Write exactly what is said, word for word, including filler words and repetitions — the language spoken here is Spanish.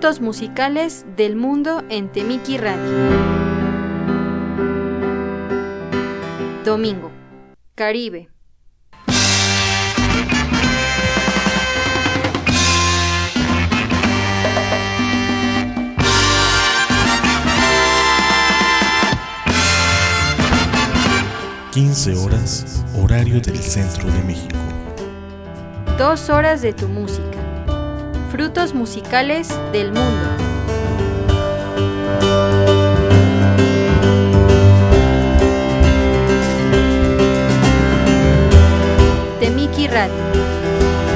Frutos musicales del mundo en Temiki Radio. Domingo, Caribe. quince horas, horario del centro de México. Dos horas de tu música. Frutos musicales del mundo. Temiki Radio.